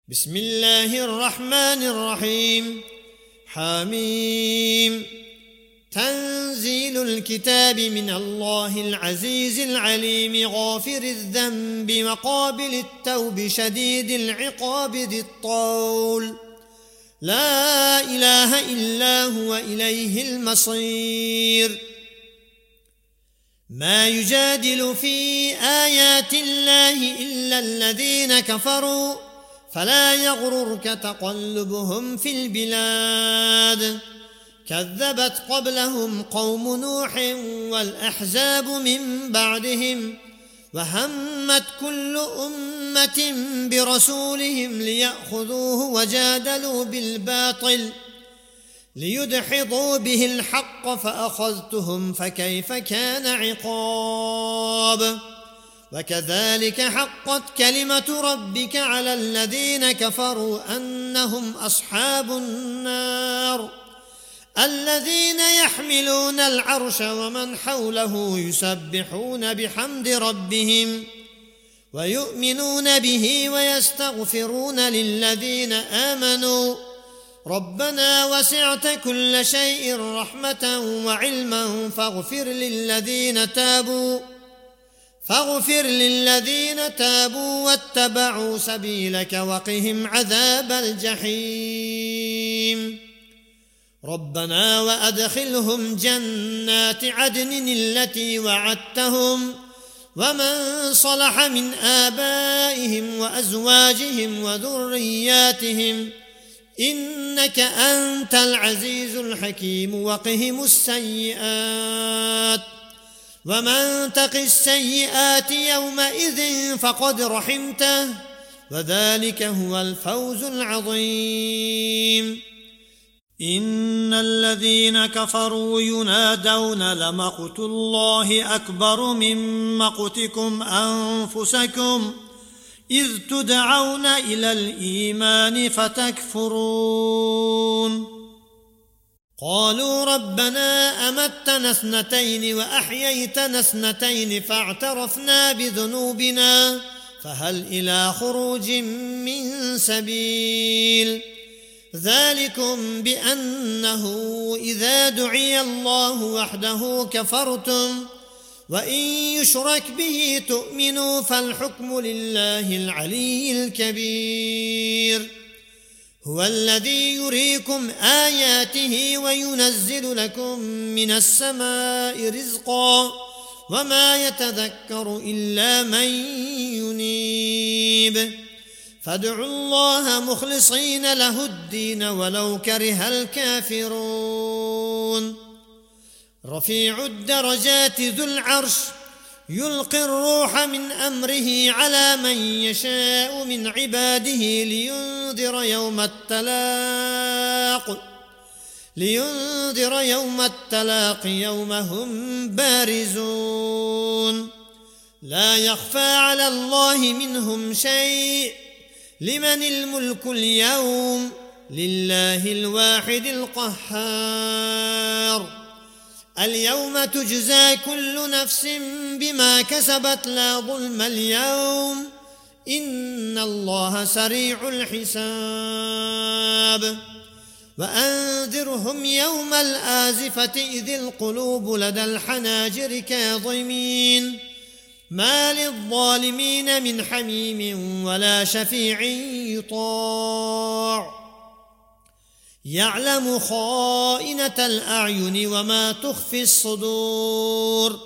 بسم الله الرحمن الرحيم. حميم. تنزيل الكتاب من الله العزيز العليم غافر الذنب وقابل التوب شديد العقاب ذي الطول لا إله إلا هو إليه المصير. ما يجادل في آيات الله إلا الذين كفروا فلا يغررك تقلبهم في البلاد. كذبت قبلهم قوم نوح والأحزاب من بعدهم وهمت كل أمة برسولهم ليأخذوه وجادلوا بالباطل ليدحضوا به الحق فأخذتهم فكيف كان عقاب. وكذلك حقت كلمة ربك على الذين كفروا أنهم أصحاب النار الذين يحملون العرش ومن حوله يسبحون بحمد ربهم ويؤمنون به ويستغفرون للذين آمنوا ربنا وسعت كل شيء رحمة وعلما فاغفر للذين تابوا واتبعوا سبيلك وقهم عذاب الجحيم. ربنا وأدخلهم جنات عدن التي وعدتهم ومن صلح من آبائهم وأزواجهم وذرياتهم إنك أنت العزيز الحكيم. وقهم السيئات ومن تق السيئات يومئذ فقد رحمته وذلك هو الفوز العظيم. إن الذين كفروا ينادون لمقت الله أكبر من مقتكم أنفسكم إذ تدعون إلى الإيمان فتكفرون. قالوا ربنا أمتنا اثنتين وأحييتنا اثنتين فاعترفنا بذنوبنا فهل إلى خروج من سبيل. ذلكم بأنه إذا دعي الله وحده كفرتم وإن يشرك به تؤمنوا فالحكم لله العلي الكبير. هو الذي يريكم آياته وينزل لكم من السماء رزقا وما يتذكر إلا من ينيب. فادعوا الله مخلصين له الدين ولو كره الكافرون. رفيع الدرجات ذو العرش يلقي الروح من أمره على من يشاء من عباده لينذر يوم التلاق يوم هم بارزون. لا يخفى على الله منهم شيء. لمن الملك اليوم لله الواحد القهار. اليوم تجزى كل نفس بما كسبت لا ظلم اليوم إن الله سريع الحساب. وأنذرهم يوم الآزفة إذ القلوب لدى الحناجر كاظمين ما للظالمين من حميم ولا شفيع يطاع. يعلم خائنة الأعين وما تخفي الصدور.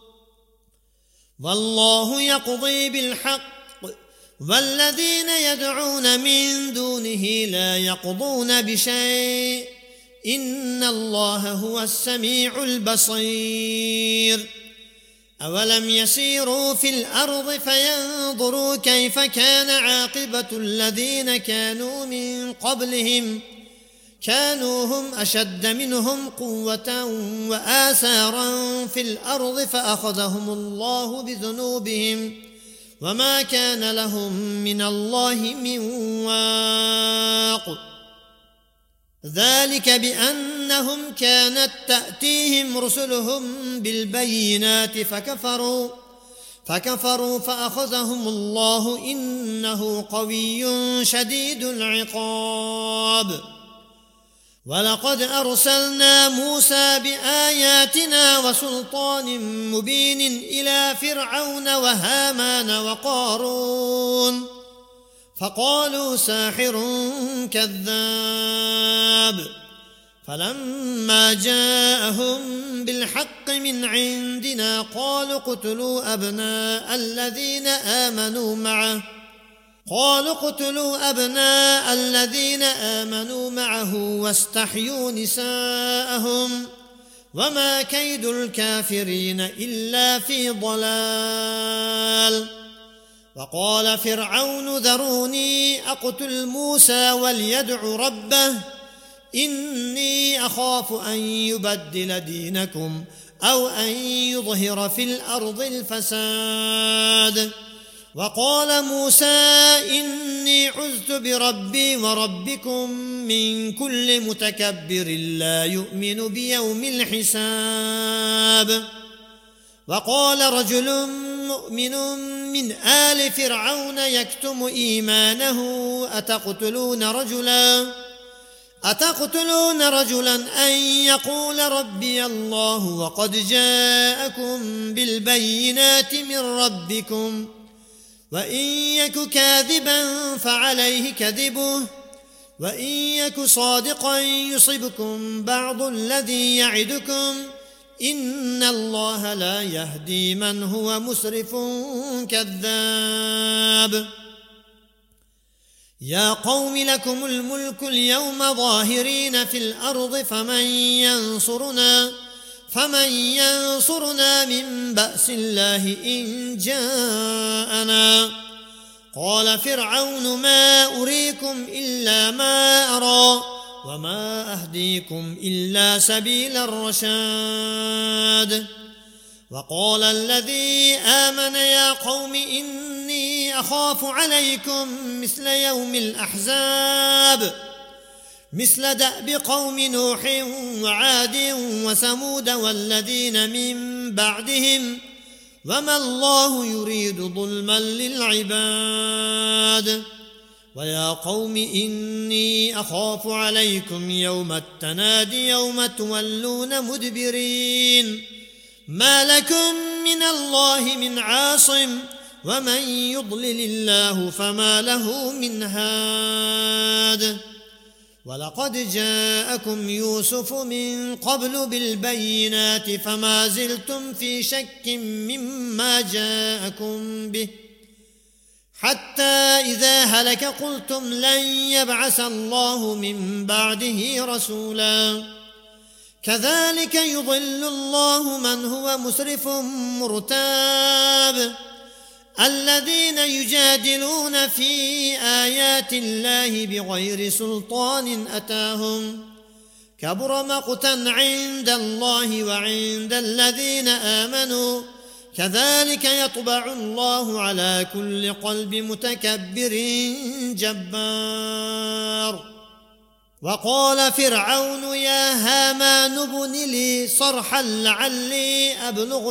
والله يقضي بالحق والذين يدعون من دونه لا يقضون بشيء إن الله هو السميع البصير. أولم يسيروا في الأرض فينظروا كيف كان عاقبة الذين كانوا من قبلهم كانوا هم أشد منهم قوة وآثارا في الأرض فأخذهم الله بذنوبهم وما كان لهم من الله من واق. ذلك بأنهم كانت تأتيهم رسلهم بالبينات فكفروا فأخذهم الله إنه قوي شديد العقاب. ولقد أرسلنا موسى بآياتنا وسلطان مبين إلى فرعون وهامان وقارون فقالوا ساحر كذاب. فلما جاءهم بالحق من عندنا قالوا اقتلوا أبناء الذين آمنوا معه واستحيوا نساءهم وما كيد الكافرين إلا في ضلال. وقال فرعون ذروني أقتل موسى وليدع ربه إني أخاف أن يبدل دينكم أو أن يظهر في الأرض الفساد. وقال موسى إني عذت بربي وربكم من كل متكبر لا يؤمن بيوم الحساب. وقال رجل مؤمن من آل فرعون يكتم إيمانه أتقتلون رجلا أن يقول ربي الله وقد جاءكم بالبينات من ربكم وإن يك كاذبا فعليه كذبه وإن يك صادقا يصبكم بعض الذي يعدكم إن الله لا يهدي من هو مسرف كذاب. يا قوم لكم الملك اليوم ظاهرين في الأرض فمن ينصرنا من بأس الله إن جاءنا. قال فرعون ما أريكم إلا ما أرى وما أهديكم إلا سبيل الرشاد. وقال الذي آمن يا قوم إني أخاف عليكم مثل يوم الأحزاب مثل دأب قوم نوح وعاد وثمود والذين من بعدهم وما الله يريد ظلما للعباد. ويا قوم إني أخاف عليكم يوم التناد يوم تولون مدبرين ما لكم من الله من عاصم ومن يضلل الله فما له من هاد. ولقد جاءكم يوسف من قبل بالبينات فما زلتم في شك مما جاءكم به حتى إذا هلك قلتم لن يبعث الله من بعده رسولا. كذلك يضل الله من هو مسرف مرتاب. الذين يجادلون في آيات الله بغير سلطان أتاهم كبر مقتا عند الله وعند الذين آمنوا كذلك يطبع الله على كل قلب متكبر جبار. وقال فرعون يا هامان ابن لي صرحا لعلي أبلغ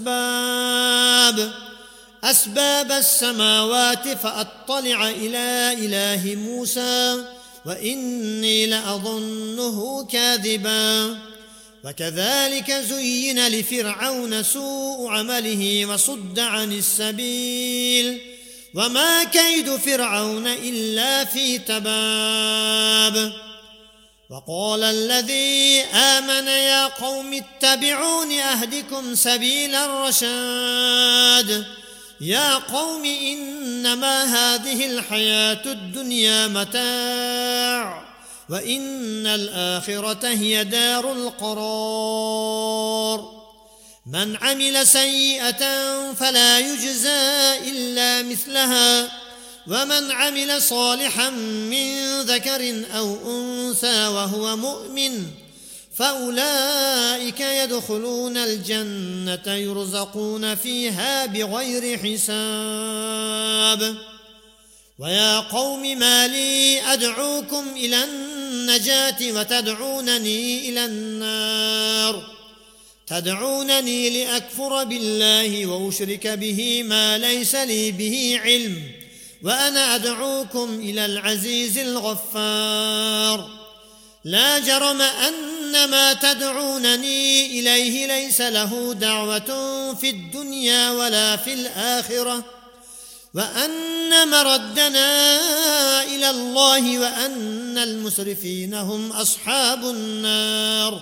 أسباب السماوات فأطلع إلى إله موسى وإني لأظنه كاذبا. وكذلك زين لفرعون سوء عمله وصد عن السبيل وما كيد فرعون إلا في تباب. وقال الذي آمن يا قوم اتبعون أهدكم سبيل الرشاد. يا قوم إنما هذه الحياة الدنيا متاع وإن الآخرة هي دار القرار. من عمل سيئة فلا يجزى إلا مثلها ومن عمل صالحا من ذكر أو أنثى وهو مؤمن فأولئك يدخلون الجنة يرزقون فيها بغير حساب. ويا قوم ما لي أدعوكم إلى النجاة وتدعونني إلى النار تدعونني لأكفر بالله وأشرك به ما ليس لي به علم وأنا أدعوكم إلى العزيز الغفار. لا جرم أن ما تدعونني إليه ليس له دعوة في الدنيا ولا في الآخرة، وأن مردنا إلى الله وأن المسرفين هم أصحاب النار.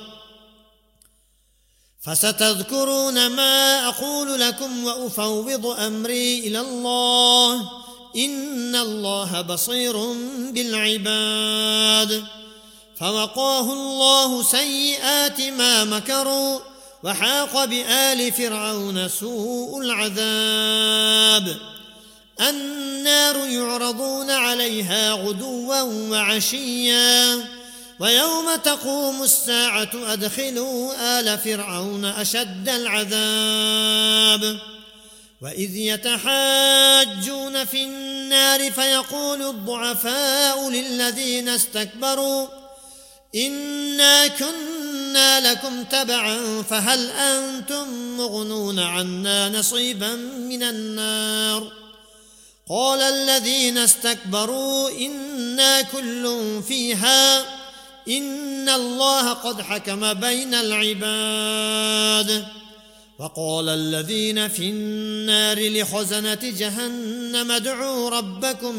فستذكرون ما أقول لكم وأفوض أمري إلى الله، إن الله بصير بالعباد. فوقاه الله سيئات ما مكروا وحاق بآل فرعون سوء العذاب. النار يعرضون عليها غدوا وعشيا ويوم تقوم الساعة أدخلوا آل فرعون أشد العذاب. وإذ يتحاجون في النار فيقول الضعفاء للذين استكبروا إنا كنا لكم تبعا فهل أنتم مغنون عنا نصيبا من النار. قال الذين استكبروا إنا كل فيها إن الله قد حكم بين العباد. وقال الذين في النار لخزنة جهنم ادعوا ربكم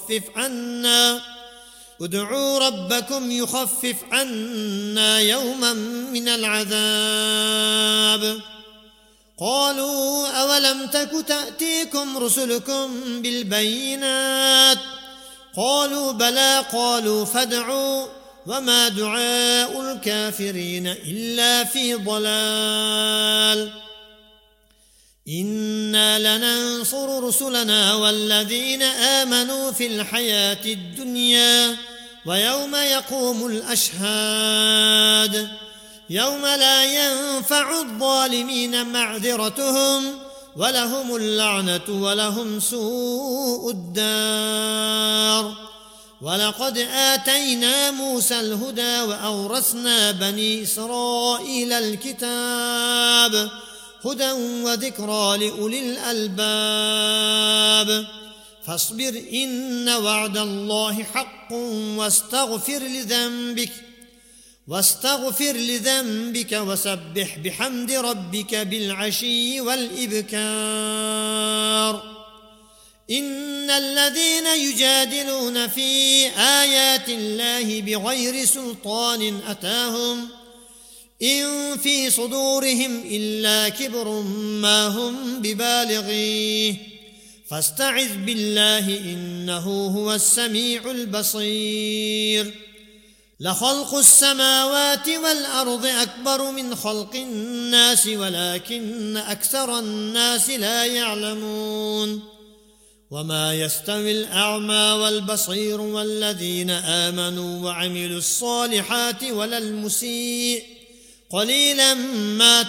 يخفف عنا يوما من العذاب. قالوا أولم تك تأتيكم رسلكم بالبينات؟ قالوا بلى. قالوا فادعوا وما دعاء الكافرين إلا في ضلال. إنا لننصر رسلنا والذين آمنوا في الحياة الدنيا ويوم يقوم الأشهاد يوم لا ينفع الظالمين معذرتهم ولهم اللعنة ولهم سوء الدار. ولقد آتينا موسى الهدى وأورثنا بني إسرائيل الكتاب هدى وذكرى لأولي الألباب. فاصبر إن وعد الله حق واستغفر لذنبك وسبح بحمد ربك بالعشي والإبكار. إن الذين يجادلون في آيات الله بغير سلطان أتاهم إن في صدورهم إلا كبر ما هم ببالغيه فاستعذ بالله إنه هو السميع البصير. لخلق السماوات والأرض أكبر من خلق الناس ولكن أكثر الناس لا يعلمون. وما يستوي الأعمى والبصير والذين آمنوا وعملوا الصالحات ولا المسيء قليلا ما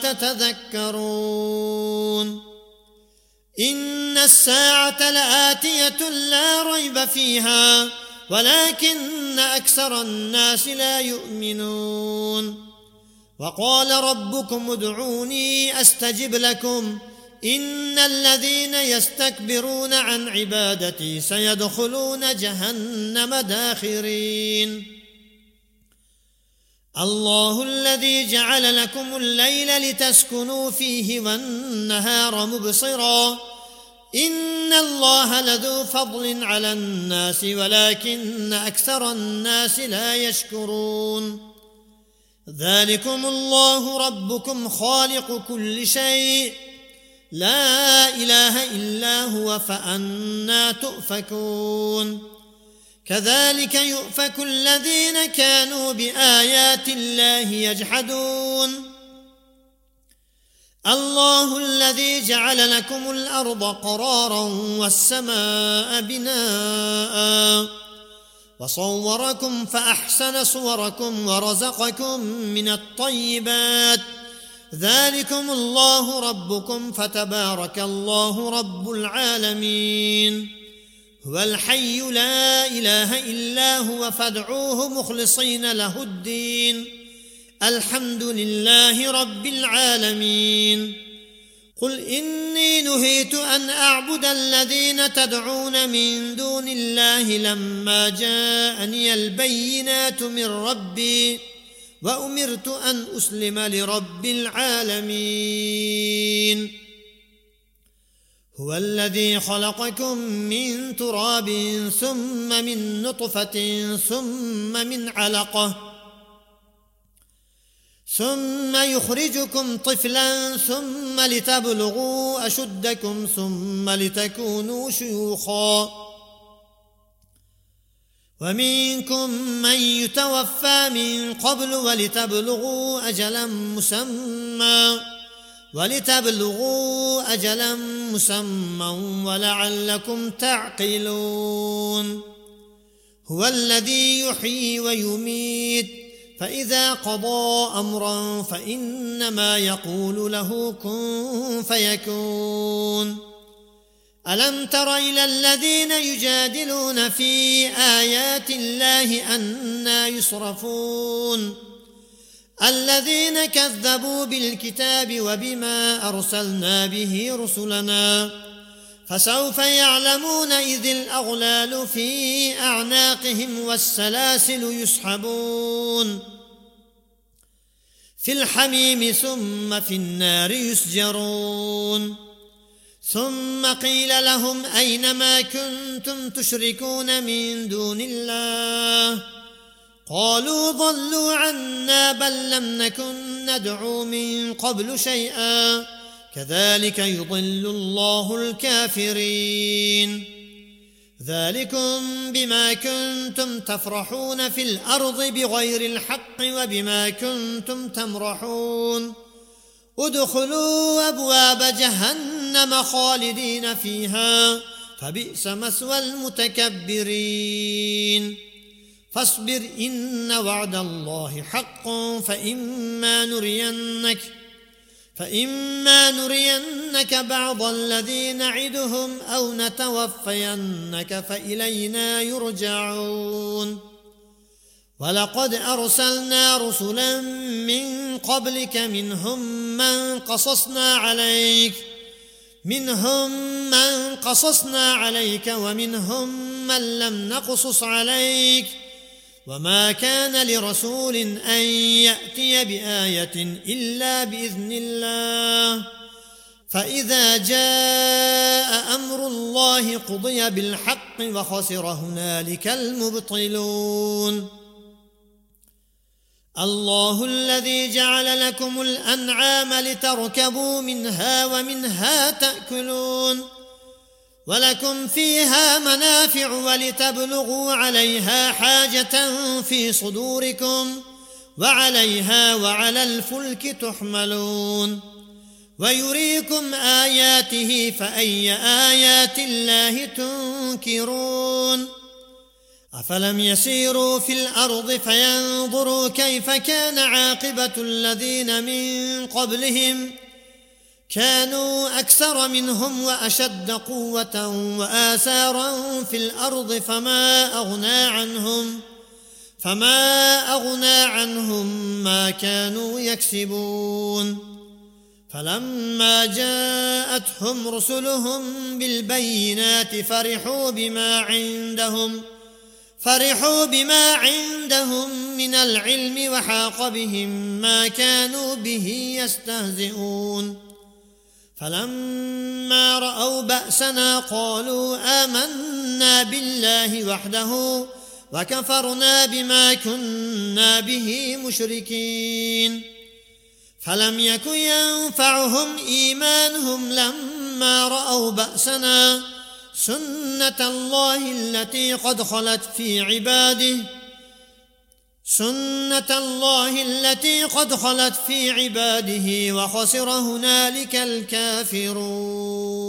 تتذكرون. إن الساعة لآتية لا ريب فيها ولكن أكثر الناس لا يؤمنون. وقال ربكم ادعوني أستجب لكم إن الذين يستكبرون عن عبادتي سيدخلون جهنم داخرين. الله الذي جعل لكم الليل لتسكنوا فيه والنهار مبصرا إن الله لذو فضل على الناس ولكن أكثر الناس لا يشكرون. ذلكم الله ربكم خالق كل شيء لا إله إلا هو فأنى تؤفكون. كذلك يؤفك الذين كانوا بآيات الله يجحدون. الله الذي جعل لكم الأرض قرارا والسماء بناء وصوركم فأحسن صوركم ورزقكم من الطيبات ذلكم الله ربكم فتبارك الله رب العالمين. هو الحي لا إله إلا هو فادعوه مخلصين له الدين الحمد لله رب العالمين. قل إني نهيت أن أعبد الذين تدعون من دون الله لما جاءني البينات من ربي وأمرت أن أسلم لرب العالمين. هو الذي خلقكم من تراب ثم من نطفة ثم من علقة ثم يخرجكم طفلا ثم لتبلغوا أشدكم ثم لتكونوا شيوخا ومنكم من يتوفى من قبل ولتبلغوا أجلا مسمى ولعلكم تعقلون. هو الذي يحيي ويميت فإذا قضى أمرا فإنما يقول له كن فيكون. ألم تر إلى الذين يجادلون في آيات الله أنى يصرفون الذين كذبوا بالكتاب وبما أرسلنا به رسلنا فسوف يعلمون إذ الأغلال في أعناقهم والسلاسل يسحبون في الحميم ثم في النار يسجرون. ثم قيل لهم أين ما كنتم تشركون من دون الله قالوا ضلوا عنا بل لم نكن ندعو من قبل شيئا كذلك يضل الله الكافرين. ذلكم بما كنتم تفرحون في الأرض بغير الحق وبما كنتم تمرحون. ادخلوا أبواب جهنم خالدين فيها فبئس مثوى المتكبرين. فاصبر إن وعد الله حق فإما نرينك بعض الذي نعدهم أو نتوفينك فإلينا يرجعون. ولقد أرسلنا رسلا من قبلك منهم من قصصنا عليك ومنهم من لم نقصص عليك وما كان لرسول أن يأتي بآية إلا بإذن الله. فإذا جاء أمر الله قضي بالحق وخسر هنالك المبطلون. الله الذي جعل لكم الأنعام لتركبوا منها ومنها تأكلون ولكم فيها منافع ولتبلغوا عليها حاجة في صدوركم وعليها وعلى الفلك تحملون. ويريكم آياته فأي آيات الله تنكرون. أفلم يسيروا في الأرض فينظروا كيف كان عاقبة الذين من قبلهم كانوا أكثر منهم وأشد قوة وآثارا في الأرض فما أغنى عنهم ما كانوا يكسبون. فلما جاءتهم رسلهم بالبينات فرحوا بما عندهم من العلم وحاق بهم ما كانوا به يستهزئون. فلما رأوا بأسنا قالوا آمنا بالله وحده وكفرنا بما كنا به مشركين. فلم يكن ينفعهم إيمانهم لما رأوا بأسنا سنة الله التي قد خلت في عباده وخسر هنالك الكافرون.